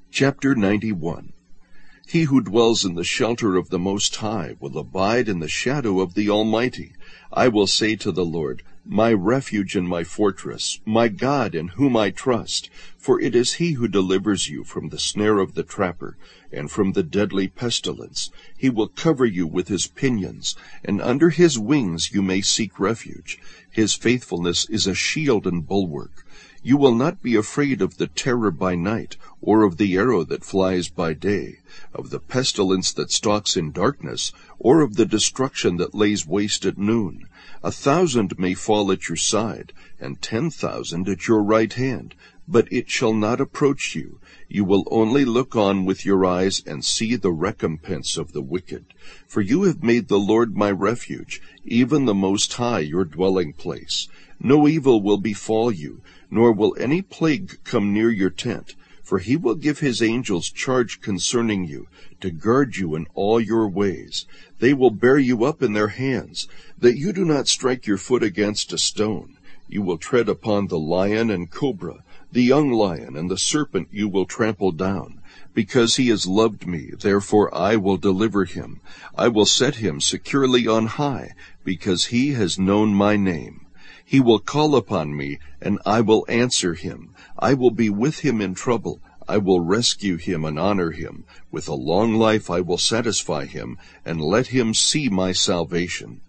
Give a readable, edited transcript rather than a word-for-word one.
Chapter 91. He who dwells in the shelter of the Most High will abide in the shadow of the Almighty. I will say to the Lord, my refuge and my fortress, my God in whom I trust. For it is he who delivers you from the snare of the trapper, and from the deadly pestilence. He will cover you with his pinions, and under his wings you may seek refuge. His faithfulness is a shield and bulwark. You will not be afraid of the terror by night, or of the arrow that flies by day, of the pestilence that stalks in darkness, or of the destruction that lays waste at noon. 1,000 may fall at your side, and 10,000 at your right hand, but it shall not approach you. You will only look on with your eyes and see the recompense of the wicked. For you have made the Lord my refuge, even the Most High your dwelling place. No evil will befall you, nor will any plague come near your tent. For he will give his angels charge concerning you, to guard you in all your ways. They will bear you up in their hands, that you do not strike your foot against a stone. You will tread upon the lion and cobra, the young lion and the serpent you will trample down. Because he has loved me, therefore I will deliver him. I will set him securely on high, because he has known my name. He will call upon me, and I will answer him. I will be with him in trouble. I will rescue him and honor him. With a long life I will satisfy him, and let him see my salvation.